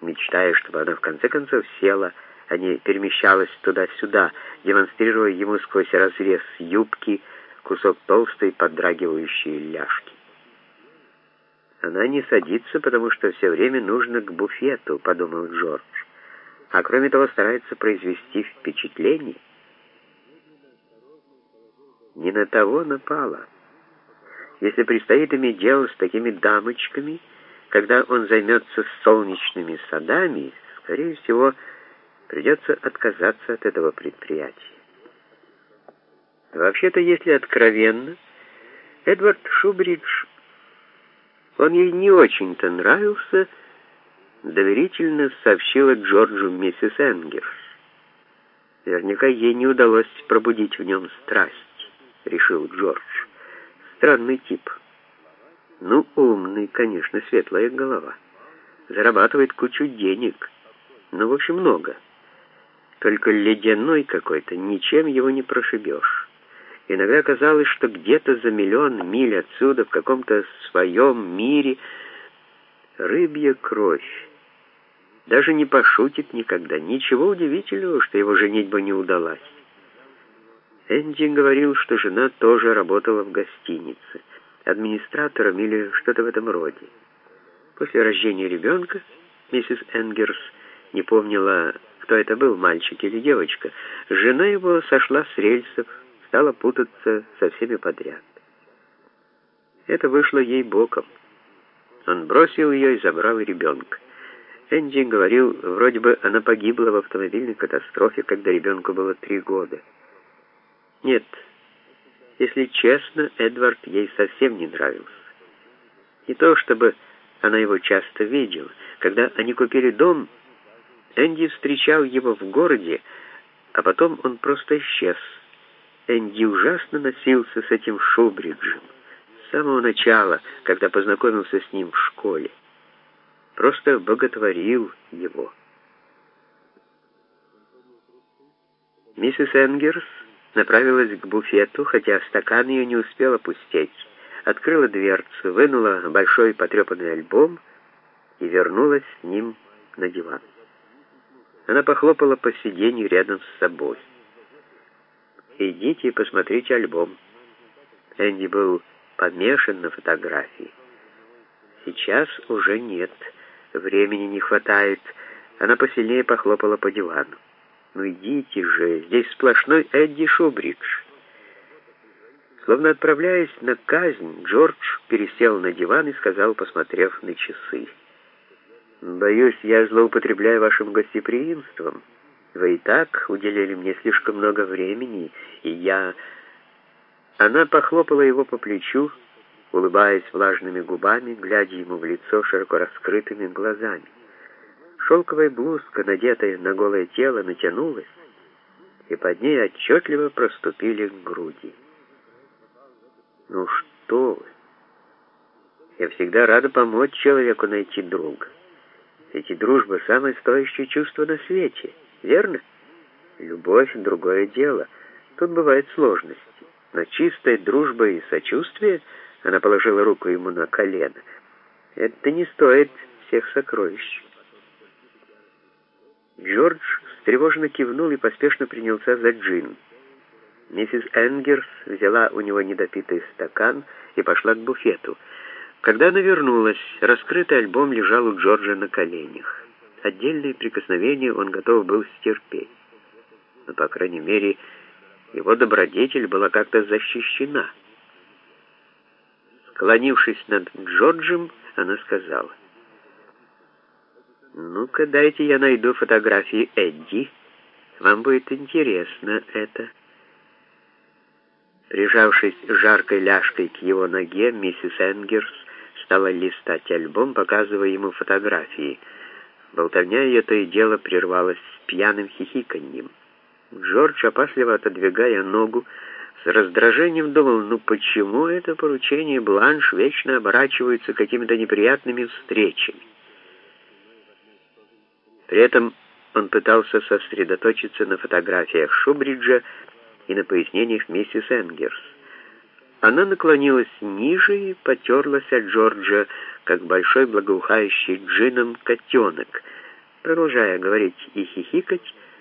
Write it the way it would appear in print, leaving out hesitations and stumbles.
мечтая, чтобы она в конце концов села, а не перемещалась туда-сюда, демонстрируя ему сквозь разрез юбки кусок толстой подрагивающей ляжки. «Она не садится, потому что все время нужно к буфету», — подумал Джордж, «а кроме того старается произвести впечатление». Не на того напала. Если предстоит иметь дело с такими дамочками, когда он займется солнечными садами, скорее всего, придется отказаться от этого предприятия. Вообще-то, если откровенно, Эдвард Шубридж, он ей не очень-то нравился, доверительно сообщила Джорджу миссис Энгерс. Наверняка ей не удалось пробудить в нем страсть, решил Джордж. Странный тип. Ну, умный, конечно, светлая голова. Зарабатывает кучу денег. Ну, в общем, много. Только ледяной какой-то, ничем его не прошибешь. Иногда казалось, что где-то за миллион миль отсюда, в каком-то своем мире, рыбья кровь. Даже не пошутит никогда. Ничего удивительного, что его женитьба не удалась. Энди говорил, что жена тоже работала в гостинице, администратором или что-то в этом роде. После рождения ребенка миссис Энгерс не помнила, кто это был, мальчик или девочка. Жена его сошла с рельсов, стала путаться со всеми подряд. Это вышло ей боком. Он бросил ее и забрал ребенка. Энди говорил, вроде бы она погибла в автомобильной катастрофе, когда ребенку было 3 года. Нет, если честно, Эдвард ей совсем не нравился. Не то, чтобы она его часто видела. Когда они купили дом, Энди встречал его в городе, а потом он просто исчез. Энди ужасно носился с этим Шубриджем. С самого начала, когда познакомился с ним в школе. Просто боготворил его. Миссис Энгерс направилась к буфету, хотя стакан ее не успел опустеть. Открыла дверцу, вынула большой потрепанный альбом и вернулась с ним на диван. Она похлопала по сиденью рядом с собой. «Идите и посмотрите альбом». Энди был помешан на фотографии. «Сейчас уже нет. Времени не хватает». Она посильнее похлопала по дивану. «Ну идите же, здесь сплошной Эдди Шубридж». Словно отправляясь на казнь, Джордж пересел на диван и сказал, посмотрев на часы: «Боюсь, я злоупотребляю вашим гостеприимством. Вы и так уделили мне слишком много времени, и я...» Она похлопала его по плечу, улыбаясь влажными губами, глядя ему в лицо широко раскрытыми глазами. Шелковая блузка, надетая на голое тело, натянулась, и под ней отчетливо проступили груди. «Ну что вы! Я всегда рада помочь человеку найти друга. Ведь дружба — самое стоящее чувство на свете, верно? Любовь — другое дело. Тут бывают сложности. Но чистая дружба и сочувствие, она положила руку ему на колено, это не стоит всех сокровищ». Джордж встревоженно кивнул и поспешно принялся за джин. Миссис Энгерс взяла у него недопитый стакан и пошла к буфету. Когда она вернулась, раскрытый альбом лежал у Джорджа на коленях. Отдельные прикосновения он готов был стерпеть. Но, по крайней мере, его добродетель была как-то защищена. Склонившись над Джорджем, она сказала: «Ну-ка, дайте я найду фотографии Эдди. Вам будет интересно это». Прижавшись жаркой ляжкой к его ноге, миссис Энгерс стала листать альбом, показывая ему фотографии. Болтовня ее то и дело прервалась пьяным хихиканьем. Джордж, опасливо отодвигая ногу, с раздражением думал, ну почему это поручение Бланш вечно оборачивается какими-то неприятными встречами? При этом он пытался сосредоточиться на фотографиях Шубриджа и на пояснениях миссис Энгерс. Она наклонилась ниже и потерлась от Джорджа, как большой благоухающий джином котенок, Продолжая говорить и хихикать,